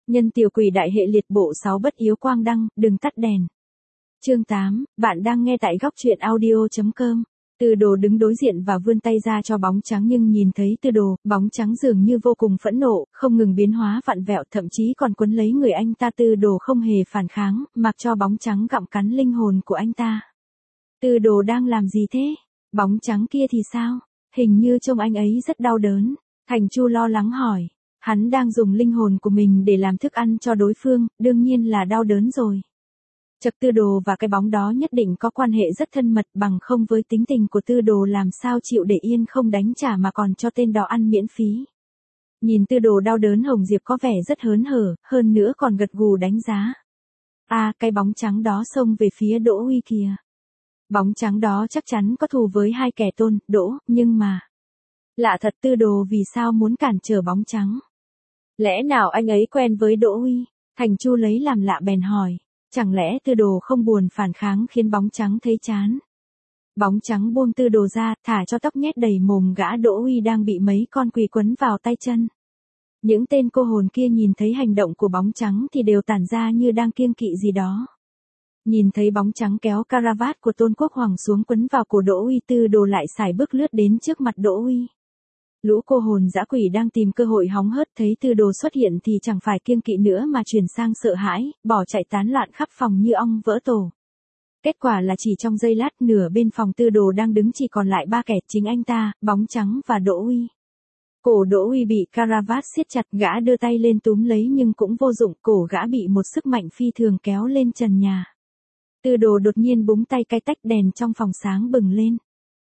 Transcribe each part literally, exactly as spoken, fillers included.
Nhân tiểu quỷ đại hệ liệt bộ sáu bất yếu quang đăng, đừng tắt đèn. Chương tám, bạn đang nghe tại góc truyện audio.com. Tư Đồ đứng đối diện và vươn tay ra cho bóng trắng nhưng nhìn thấy Tư Đồ, bóng trắng dường như vô cùng phẫn nộ, không ngừng biến hóa vặn vẹo thậm chí còn quấn lấy người anh ta. Tư Đồ không hề phản kháng, mặc cho bóng trắng gặm cắn linh hồn của anh ta. Tư Đồ đang làm gì thế? Bóng trắng kia thì sao? Hình như trông anh ấy rất đau đớn. Thành Chu lo lắng hỏi. Hắn đang dùng linh hồn của mình để làm thức ăn cho đối phương, đương nhiên là đau đớn rồi. Chật, Tư Đồ và cái bóng đó nhất định có quan hệ rất thân mật, bằng không với tính tình của Tư Đồ làm sao chịu để yên không đánh trả mà còn cho tên đó ăn miễn phí. Nhìn Tư Đồ đau đớn, Hồng Diệp có vẻ rất hớn hở, hơn nữa còn gật gù đánh giá. À, cái bóng trắng đó xông về phía Đỗ Uy kìa. Bóng trắng đó chắc chắn có thù với hai kẻ Tôn, Đỗ, nhưng mà... Lạ thật, Tư Đồ vì sao muốn cản trở bóng trắng? Lẽ nào anh ấy quen với Đỗ Uy? Thành Chu lấy làm lạ bèn hỏi. Chẳng lẽ Tư Đồ không buồn phản kháng khiến bóng trắng thấy chán? Bóng trắng buông Tư Đồ ra, thả cho tóc nhét đầy mồm gã Đỗ Uy đang bị mấy con quỳ quấn vào tay chân. Những tên cô hồn kia nhìn thấy hành động của bóng trắng thì đều tản ra như đang kiêng kỵ gì đó. Nhìn thấy bóng trắng kéo caravat của Tôn Quốc Hoàng xuống quấn vào cổ Đỗ Uy, Tư Đồ lại sải bước lướt đến trước mặt Đỗ Uy. Lũ cô hồn dã quỷ đang tìm cơ hội hóng hớt thấy Tư Đồ xuất hiện thì chẳng phải kiêng kỵ nữa mà chuyển sang sợ hãi, bỏ chạy tán loạn khắp phòng như ong vỡ tổ. Kết quả là chỉ trong giây lát, nửa bên phòng Tư Đồ đang đứng chỉ còn lại ba kẻ, chính anh ta, bóng trắng và Đỗ Uy. Cổ Đỗ Uy bị caravat siết chặt, gã đưa tay lên túm lấy nhưng cũng vô dụng, cổ gã bị một sức mạnh phi thường kéo lên trần nhà. Tư Đồ đột nhiên búng tay, cái tách đèn trong phòng sáng bừng lên.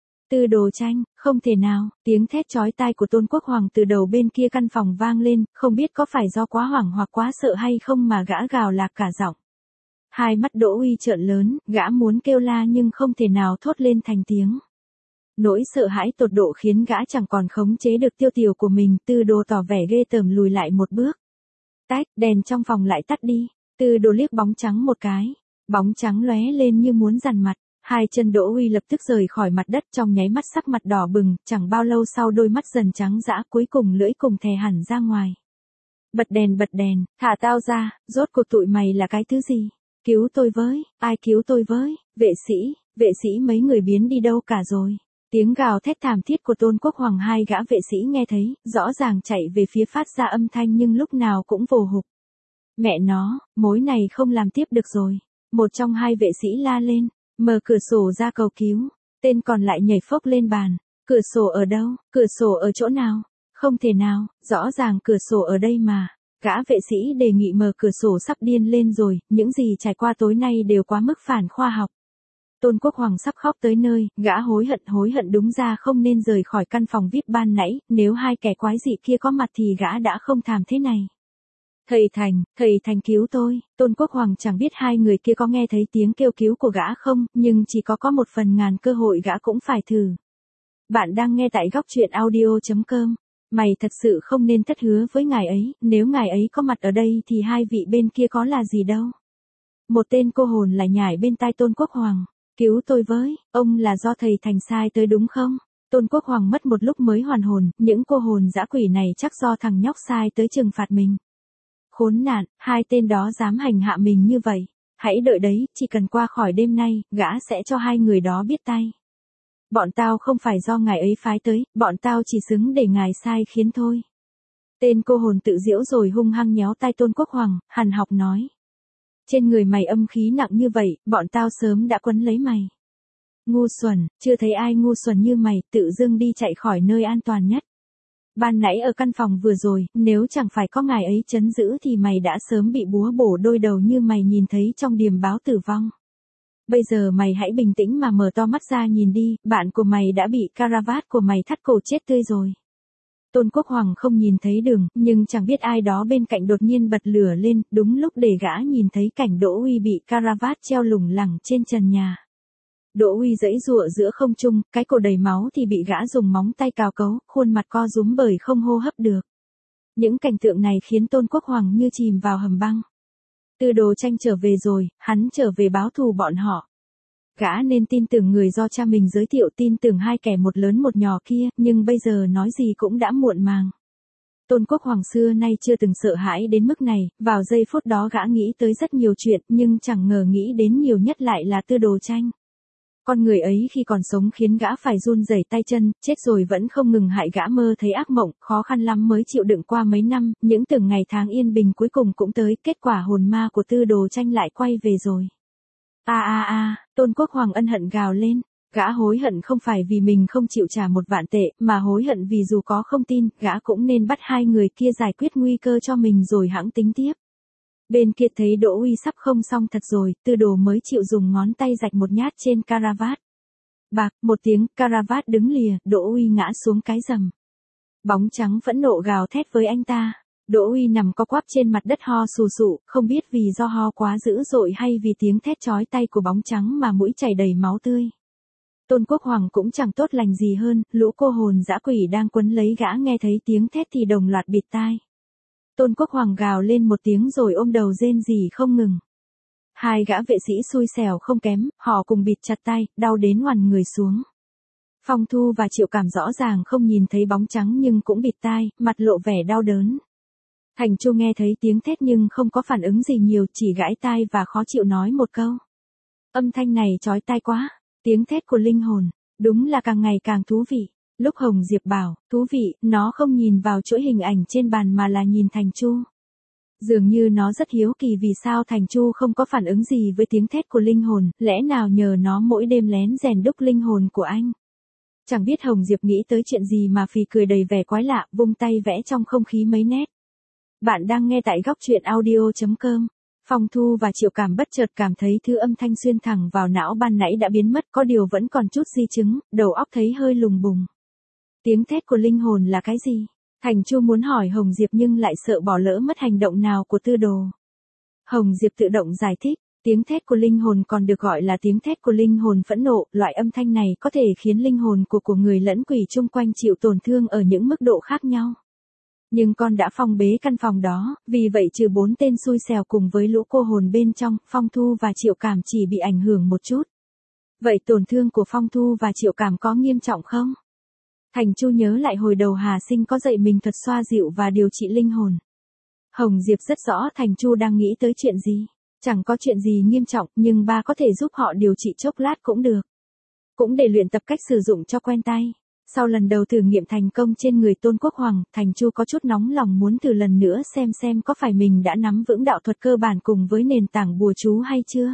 Tư Đồ tranh, không thể nào, tiếng thét chói tai của Tôn Quốc Hoàng từ đầu bên kia căn phòng vang lên, không biết có phải do quá hoảng hoặc quá sợ hay không mà gã gào lạc cả giọng. Hai mắt Đỗ Uy trợn lớn, gã muốn kêu la nhưng không thể nào thốt lên thành tiếng. Nỗi sợ hãi tột độ khiến gã chẳng còn khống chế được tiêu tiểu của mình. Tư Đồ tỏ vẻ ghê tởm lùi lại một bước. Tách, đèn trong phòng lại tắt đi. Tư Đồ liếc bóng trắng một cái. Bóng trắng lóe lên như muốn giằn mặt. Hai chân Đỗ Uy lập tức rời khỏi mặt đất, trong nháy mắt sắc mặt đỏ bừng, chẳng bao lâu sau đôi mắt dần trắng dã, cuối cùng lưỡi cùng thè hẳn ra ngoài. Bật đèn bật đèn, thả tao ra, rốt cuộc tụi mày là cái thứ gì? Cứu tôi với, ai cứu tôi với, vệ sĩ, vệ sĩ mấy người biến đi đâu cả rồi? Tiếng gào thét thảm thiết của Tôn Quốc Hoàng, hai gã vệ sĩ nghe thấy, rõ ràng chạy về phía phát ra âm thanh nhưng lúc nào cũng vồ hụp. Mẹ nó, mối này không làm tiếp được rồi. Một trong hai vệ sĩ la lên. Mở cửa sổ ra cầu cứu. Tên còn lại nhảy phốc lên bàn. Cửa sổ ở đâu? Cửa sổ ở chỗ nào? Không thể nào, rõ ràng cửa sổ ở đây mà. Gã vệ sĩ đề nghị mở cửa sổ sắp điên lên rồi, những gì trải qua tối nay đều quá mức phản khoa học. Tôn Quốc Hoàng sắp khóc tới nơi, gã hối hận hối hận đúng ra không nên rời khỏi căn phòng vê i pê ban nãy, nếu hai kẻ quái dị kia có mặt thì gã đã không thảm thế này. Thầy Thành, thầy Thành cứu tôi. Tôn Quốc Hoàng chẳng biết hai người kia có nghe thấy tiếng kêu cứu của gã không, nhưng chỉ có có một phần ngàn cơ hội gã cũng phải thử. Bạn đang nghe tại góc truyện audio.com. Mày thật sự không nên thất hứa với ngài ấy, nếu ngài ấy có mặt ở đây thì hai vị bên kia có là gì đâu. Một tên cô hồn lại nhảy bên tai Tôn Quốc Hoàng. Cứu tôi với, ông là do thầy Thành sai tới đúng không? Tôn Quốc Hoàng mất một lúc mới hoàn hồn, những cô hồn dã quỷ này chắc do thằng nhóc sai tới trừng phạt mình. Khốn nạn, hai tên đó dám hành hạ mình như vậy. Hãy đợi đấy, chỉ cần qua khỏi đêm nay, gã sẽ cho hai người đó biết tay. Bọn tao không phải do ngài ấy phái tới, bọn tao chỉ xứng để ngài sai khiến thôi. Tên cô hồn tự giễu rồi hung hăng nhéo tay Tôn Quốc Hoàng, hằn học nói. Trên người mày âm khí nặng như vậy, bọn tao sớm đã quấn lấy mày. Ngu xuẩn, chưa thấy ai ngu xuẩn như mày, tự dưng đi chạy khỏi nơi an toàn nhất. Ban nãy ở căn phòng vừa rồi, nếu chẳng phải có ngài ấy trấn giữ thì mày đã sớm bị búa bổ đôi đầu như mày nhìn thấy trong điềm báo tử vong. Bây giờ mày hãy bình tĩnh mà mở to mắt ra nhìn đi, bạn của mày đã bị caravat của mày thắt cổ chết tươi rồi. Tôn Quốc Hoàng không nhìn thấy đường, nhưng chẳng biết ai đó bên cạnh đột nhiên bật lửa lên, đúng lúc để gã nhìn thấy cảnh Đỗ Uy bị caravat treo lủng lẳng trên trần nhà. Đỗ Uy giãy giụa giữa không trung, cái cổ đầy máu thì bị gã dùng móng tay cào cấu, khuôn mặt co rúm bởi không hô hấp được. Những cảnh tượng này khiến Tôn Quốc Hoàng như chìm vào hầm băng. Tư Đồ tranh trở về rồi, hắn trở về báo thù bọn họ. Gã nên tin tưởng người do cha mình giới thiệu, tin tưởng hai kẻ một lớn một nhỏ kia, nhưng bây giờ nói gì cũng đã muộn màng. Tôn Quốc Hoàng xưa nay chưa từng sợ hãi đến mức này, vào giây phút đó gã nghĩ tới rất nhiều chuyện, nhưng chẳng ngờ nghĩ đến nhiều nhất lại là Tư Đồ Tranh. Con người ấy khi còn sống khiến gã phải run rẩy tay chân, chết rồi vẫn không ngừng hại gã mơ thấy ác mộng, khó khăn lắm mới chịu đựng qua mấy năm, những từng ngày tháng yên bình cuối cùng cũng tới, kết quả hồn ma của Tư Đồ Tranh lại quay về rồi. A a a, Tôn Quốc Hoàng ân hận gào lên. Gã hối hận không phải vì mình không chịu trả một vạn tệ, mà hối hận vì dù có không tin, gã cũng nên bắt hai người kia giải quyết nguy cơ cho mình rồi hẵng tính tiếp. Bên kia thấy Đỗ Uy sắp không xong thật rồi, Tư Đồ mới chịu dùng ngón tay rạch một nhát trên caravat. Bạc, một tiếng, caravat đứng lìa, Đỗ Uy ngã xuống cái rầm. Bóng trắng phẫn nộ gào thét với anh ta. Đỗ Uy nằm co quắp trên mặt đất ho sù sụ, không biết vì do ho quá dữ dội hay vì tiếng thét chói tai của bóng trắng mà mũi chảy đầy máu tươi. Tôn Quốc Hoàng cũng chẳng tốt lành gì hơn, lũ cô hồn dã quỷ đang quấn lấy gã nghe thấy tiếng thét thì đồng loạt bịt tai. Tôn Quốc Hoàng gào lên một tiếng rồi ôm đầu rên rỉ không ngừng. Hai gã vệ sĩ xui xẻo không kém, họ cùng bịt chặt tay, đau đến oằn người xuống. Phong Thu và Triệu Cảm rõ ràng không nhìn thấy bóng trắng nhưng cũng bịt tai, mặt lộ vẻ đau đớn. Thành Chu nghe thấy tiếng thét nhưng không có phản ứng gì nhiều, chỉ gãi tai và khó chịu nói một câu. Âm thanh này chói tai quá. Tiếng thét của linh hồn, đúng là càng ngày càng thú vị. Lúc Hồng Diệp bảo, thú vị, nó không nhìn vào chuỗi hình ảnh trên bàn mà là nhìn Thành Chu. Dường như nó rất hiếu kỳ vì sao Thành Chu không có phản ứng gì với tiếng thét của linh hồn, lẽ nào nhờ nó mỗi đêm lén rèn đúc linh hồn của anh. Chẳng biết Hồng Diệp nghĩ tới chuyện gì mà phì cười đầy vẻ quái lạ, vung tay vẽ trong không khí mấy nét. Bạn đang nghe tại góc truyện audio chấm com. Phong Thu và Triệu Cảm bất chợt cảm thấy thứ âm thanh xuyên thẳng vào não ban nãy đã biến mất, có điều vẫn còn chút di chứng, đầu óc thấy hơi lùng bùng. Tiếng thét của linh hồn là cái gì? Thành Chu muốn hỏi Hồng Diệp nhưng lại sợ bỏ lỡ mất hành động nào của Tư Đồ. Hồng Diệp tự động giải thích, tiếng thét của linh hồn còn được gọi là tiếng thét của linh hồn phẫn nộ, loại âm thanh này có thể khiến linh hồn của của người lẫn quỷ chung quanh chịu tổn thương ở những mức độ khác nhau. Nhưng con đã phong bế căn phòng đó, vì vậy trừ bốn tên xui xẻo cùng với lũ cô hồn bên trong, Phong Thu và Triệu Cảm chỉ bị ảnh hưởng một chút. Vậy tổn thương của Phong Thu và Triệu Cảm có nghiêm trọng không? Thành Chu nhớ lại hồi đầu Hà Sinh có dạy mình thuật xoa dịu và điều trị linh hồn. Hồng Diệp rất rõ Thành Chu đang nghĩ tới chuyện gì. Chẳng có chuyện gì nghiêm trọng, nhưng ba có thể giúp họ điều trị chốc lát cũng được. Cũng để luyện tập cách sử dụng cho quen tay. Sau lần đầu thử nghiệm thành công trên người Tôn Quốc Hoàng, Thành Chu có chút nóng lòng muốn thử lần nữa xem xem có phải mình đã nắm vững đạo thuật cơ bản cùng với nền tảng bùa chú hay chưa.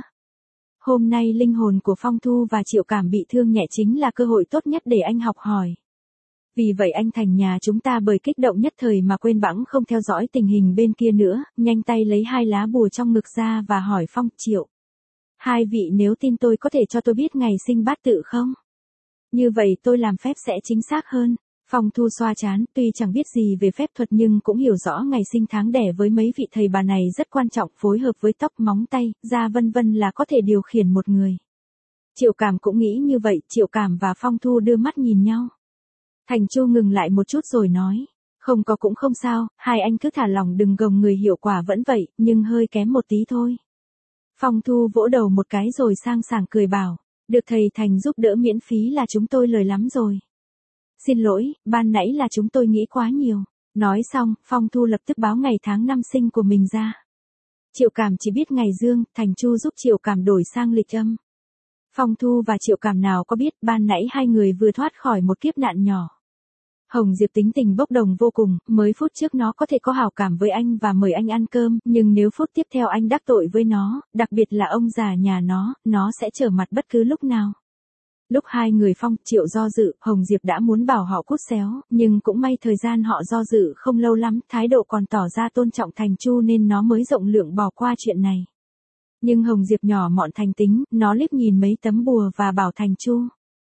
Hôm nay linh hồn của Phong Thu và Triệu Cảm bị thương nhẹ chính là cơ hội tốt nhất để anh học hỏi. Vì vậy anh Thành nhà chúng ta bởi kích động nhất thời mà quên bẵng không theo dõi tình hình bên kia nữa, nhanh tay lấy hai lá bùa trong ngực ra và hỏi Phong Triệu. Hai vị nếu tin tôi có thể cho tôi biết ngày sinh bát tự không? Như vậy tôi làm phép sẽ chính xác hơn. Phong Thu xoa chán, tuy chẳng biết gì về phép thuật nhưng cũng hiểu rõ ngày sinh tháng đẻ với mấy vị thầy bà này rất quan trọng, phối hợp với tóc móng tay, da vân vân là có thể điều khiển một người. Triệu Cảm cũng nghĩ như vậy, Triệu Cảm và Phong Thu đưa mắt nhìn nhau. Thành Chu ngừng lại một chút rồi nói, không có cũng không sao, hai anh cứ thả lòng đừng gồng người, hiệu quả vẫn vậy, nhưng hơi kém một tí thôi. Phong Thu vỗ đầu một cái rồi sang sảng cười bảo. Được thầy Thành giúp đỡ miễn phí là chúng tôi lời lắm rồi. Xin lỗi, ban nãy là chúng tôi nghĩ quá nhiều. Nói xong, Phong Thu lập tức báo ngày tháng năm sinh của mình ra. Triệu Cảm chỉ biết ngày dương, Thành Chu giúp Triệu Cảm đổi sang lịch âm. Phong Thu và Triệu Cảm nào có biết ban nãy hai người vừa thoát khỏi một kiếp nạn nhỏ. Hồng Diệp tính tình bốc đồng vô cùng, mới phút trước nó có thể có hảo cảm với anh và mời anh ăn cơm, nhưng nếu phút tiếp theo anh đắc tội với nó, đặc biệt là ông già nhà nó, nó sẽ trở mặt bất cứ lúc nào. Lúc hai người Phong, Triệu do dự, Hồng Diệp đã muốn bảo họ cút xéo, nhưng cũng may thời gian họ do dự không lâu lắm, thái độ còn tỏ ra tôn trọng Thành Chu nên nó mới rộng lượng bỏ qua chuyện này. Nhưng Hồng Diệp nhỏ mọn thành tính, nó liếc nhìn mấy tấm bùa và bảo Thành Chu.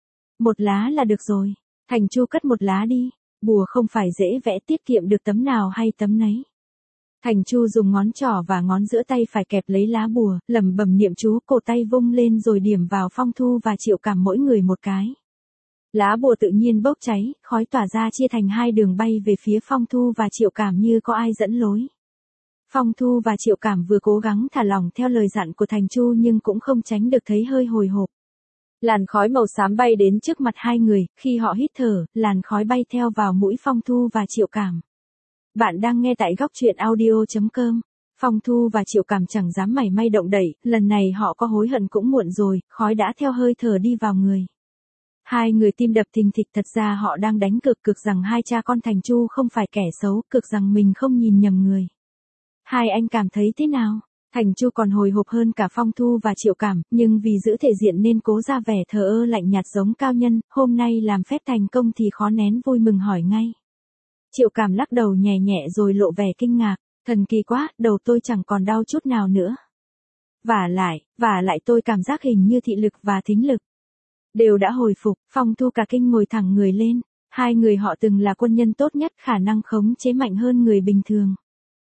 Một lá là được rồi. Thành Chu cất một lá đi. Bùa không phải dễ vẽ, tiết kiệm được tấm nào hay tấm nấy. Thành Chu dùng ngón trỏ và ngón giữa tay phải kẹp lấy lá bùa, lẩm bẩm niệm chú, cổ tay vung lên rồi điểm vào Phong Thu và Triệu Cảm mỗi người một cái. Lá bùa tự nhiên bốc cháy, khói tỏa ra chia thành hai đường bay về phía Phong Thu và Triệu Cảm như có ai dẫn lối. Phong Thu và Triệu Cảm vừa cố gắng thả lỏng theo lời dặn của Thành Chu nhưng cũng không tránh được thấy hơi hồi hộp. Làn khói màu xám bay đến trước mặt hai người, khi họ hít thở, làn khói bay theo vào mũi Phong Thu và Triệu Cảm. Bạn đang nghe tại góc truyện audio chấm com. Phong Thu và Triệu Cảm chẳng dám mảy may động đậy, lần này họ có hối hận cũng muộn rồi, khói đã theo hơi thở đi vào người. Hai người tim đập thình thịch, thật ra họ đang đánh cược cược rằng hai cha con Thành Chu không phải kẻ xấu, cược rằng mình không nhìn nhầm người. Hai anh cảm thấy thế nào? Thành Chu còn hồi hộp hơn cả Phong Thu và Triệu Cảm, nhưng vì giữ thể diện nên cố ra vẻ thờ ơ lạnh nhạt giống cao nhân, hôm nay làm phép thành công thì khó nén vui mừng hỏi ngay. Triệu Cảm lắc đầu nhẹ nhẹ rồi lộ vẻ kinh ngạc, thần kỳ quá, đầu tôi chẳng còn đau chút nào nữa. Vả lại, vả lại tôi cảm giác hình như thị lực và thính lực đều đã hồi phục. Phong Thu cả kinh ngồi thẳng người lên, hai người họ từng là quân nhân tốt nhất, khả năng khống chế mạnh hơn người bình thường.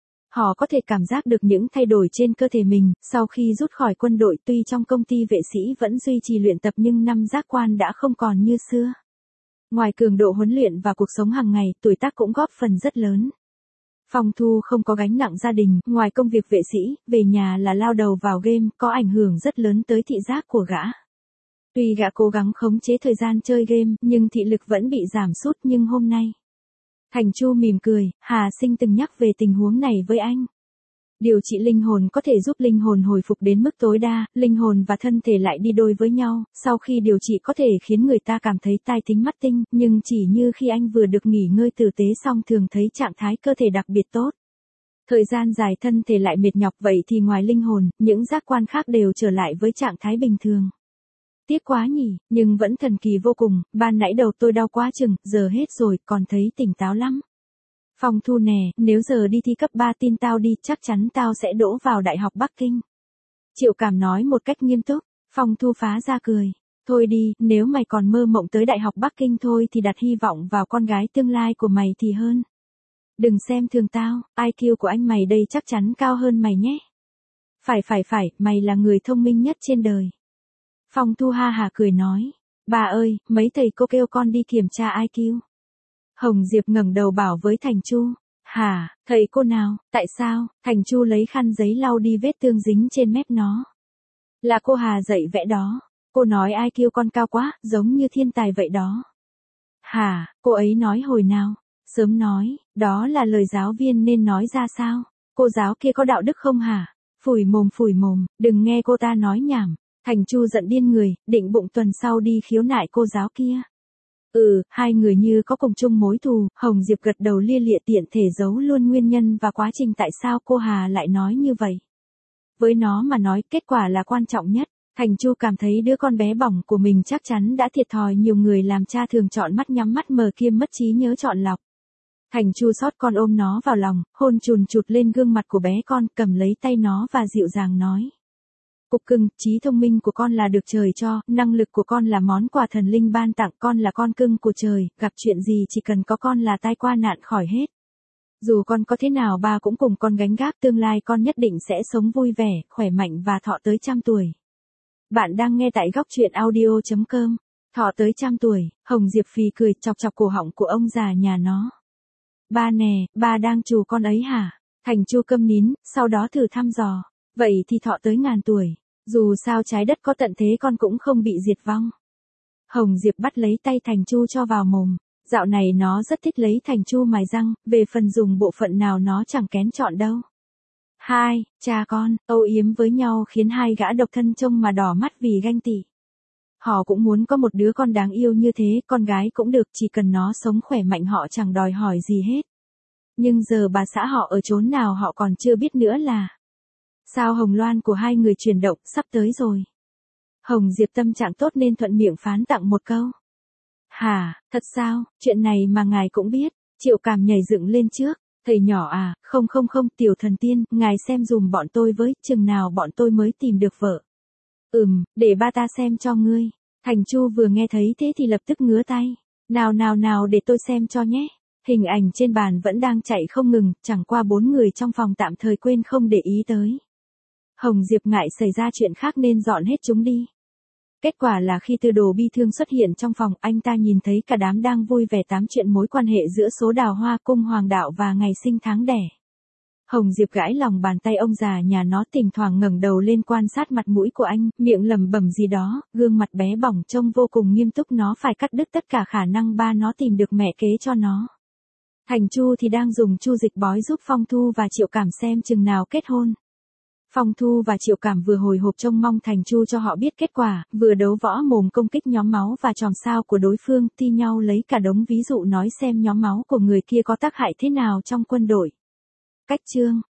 Họ có thể cảm giác được những thay đổi trên cơ thể mình, sau khi rút khỏi quân đội tuy trong công ty vệ sĩ vẫn duy trì luyện tập nhưng năm giác quan đã không còn như xưa. Ngoài cường độ huấn luyện và cuộc sống hàng ngày, tuổi tác cũng góp phần rất lớn. Phong Thu không có gánh nặng gia đình, ngoài công việc vệ sĩ, về nhà là lao đầu vào game, có ảnh hưởng rất lớn tới thị giác của gã. Tuy gã cố gắng khống chế thời gian chơi game, nhưng thị lực vẫn bị giảm sút. Nhưng hôm nay, Thành Chu mỉm cười, Hà Sinh từng nhắc về tình huống này với anh. Điều trị linh hồn có thể giúp linh hồn hồi phục đến mức tối đa, linh hồn và thân thể lại đi đôi với nhau, sau khi điều trị có thể khiến người ta cảm thấy tai thính mắt tinh, nhưng chỉ như khi anh vừa được nghỉ ngơi tử tế xong thường thấy trạng thái cơ thể đặc biệt tốt. Thời gian dài thân thể lại mệt nhọc, vậy thì ngoài linh hồn, những giác quan khác đều trở lại với trạng thái bình thường. Tiếc quá nhỉ, nhưng vẫn thần kỳ vô cùng, ban nãy đầu tôi đau quá chừng, giờ hết rồi, còn thấy tỉnh táo lắm. Phong Thu nè, nếu giờ đi thi cấp ba tin tao đi, chắc chắn tao sẽ đỗ vào Đại học Bắc Kinh. Triệu Cảm nói một cách nghiêm túc. Phong Thu phá ra cười. Thôi đi, nếu mày còn mơ mộng tới Đại học Bắc Kinh thôi thì đặt hy vọng vào con gái tương lai của mày thì hơn. Đừng xem thường tao, i kiu của anh mày đây chắc chắn cao hơn mày nhé. Phải phải phải, mày là người thông minh nhất trên đời. Phong Thu ha hà cười nói. Bà ơi, mấy thầy cô kêu con đi kiểm tra i kiu. Hồng Diệp ngẩng đầu bảo với Thành Chu. Hả, thầy cô nào, tại sao? Thành Chu lấy khăn giấy lau đi vết thương dính trên mép nó. Là cô Hà dạy vẽ đó. Cô nói i kiu con cao quá, giống như thiên tài vậy đó. Hả, cô ấy nói hồi nào? Sớm nói, đó là lời giáo viên nên nói ra sao? Cô giáo kia có đạo đức không hả? Phủi mồm phủi mồm, đừng nghe cô ta nói nhảm. Thành Chu giận điên người, định bụng tuần sau đi khiếu nại cô giáo kia. Ừ, hai người như có cùng chung mối thù. Hồng Diệp gật đầu lia lịa, tiện thể giấu luôn nguyên nhân và quá trình tại sao cô Hà lại nói như vậy. Với nó mà nói, kết quả là quan trọng nhất. Thành Chu cảm thấy đứa con bé bỏng của mình chắc chắn đã thiệt thòi, nhiều người làm cha thường chọn mắt nhắm mắt mở kiêm mất trí nhớ chọn lọc. Thành Chu xót con ôm nó vào lòng, hôn chùn chụt lên gương mặt của bé con, cầm lấy tay nó và dịu dàng nói. Cục cưng, trí thông minh của con là được trời cho, năng lực của con là món quà thần linh ban tặng, con là con cưng của trời, gặp chuyện gì chỉ cần có con là tai qua nạn khỏi hết. Dù con có thế nào ba cũng cùng con gánh gác, tương lai con nhất định sẽ sống vui vẻ, khỏe mạnh và thọ tới trăm tuổi. Bạn đang nghe tại góc truyện audio chấm com. Thọ tới trăm tuổi, Hồng Diệp phì cười chọc chọc cổ họng của ông già nhà nó. Ba nè, ba đang trù con ấy hả? Thành Chu câm nín, sau đó thử thăm dò. Vậy thì thọ tới ngàn tuổi, dù sao trái đất có tận thế con cũng không bị diệt vong. Hồng Diệp bắt lấy tay Thành Chu cho vào mồm, dạo này nó rất thích lấy Thành Chu mài răng, về phần dùng bộ phận nào nó chẳng kén chọn đâu. Hai, cha con, âu yếm với nhau khiến hai gã độc thân trông mà đỏ mắt vì ganh tị. Họ cũng muốn có một đứa con đáng yêu như thế, con gái cũng được, chỉ cần nó sống khỏe mạnh họ chẳng đòi hỏi gì hết. Nhưng giờ bà xã họ ở chốn nào họ còn chưa biết nữa là. Sao hồng loan của hai người chuyển động, sắp tới rồi. Hồng Diệp tâm trạng tốt nên thuận miệng phán tặng một câu. Hả, thật sao, chuyện này mà ngài cũng biết. Triệu Cảm nhảy dựng lên trước. Thầy nhỏ à, không không không, tiểu thần tiên, ngài xem dùm bọn tôi với, chừng nào bọn tôi mới tìm được vợ. Ừm, để ba ta xem cho ngươi. Thành Chu vừa nghe thấy thế thì lập tức ngứa tay. Nào nào nào để tôi xem cho nhé. Hình ảnh trên bàn vẫn đang chạy không ngừng, chẳng qua bốn người trong phòng tạm thời quên không để ý tới. Hồng Diệp ngại xảy ra chuyện khác nên dọn hết chúng đi. Kết quả là khi Tư Đồ bi thương xuất hiện trong phòng, anh ta nhìn thấy cả đám đang vui vẻ tám chuyện mối quan hệ giữa số đào hoa cung hoàng đạo và ngày sinh tháng đẻ. Hồng Diệp gãi lòng bàn tay ông già nhà nó, thỉnh thoảng ngẩng đầu lên quan sát mặt mũi của anh, miệng lẩm bẩm gì đó, gương mặt bé bỏng trông vô cùng nghiêm túc, nó phải cắt đứt tất cả khả năng ba nó tìm được mẹ kế cho nó. Thành Chu thì đang dùng Chu Dịch bói giúp Phong Thu và Triệu Cảm xem chừng nào kết hôn. Phong Thu và Triệu Cảm vừa hồi hộp trông mong Thành Chu cho họ biết kết quả, vừa đấu võ mồm công kích nhóm máu và chòm sao của đối phương, thi nhau lấy cả đống ví dụ nói xem nhóm máu của người kia có tác hại thế nào trong quân đội. Cách chương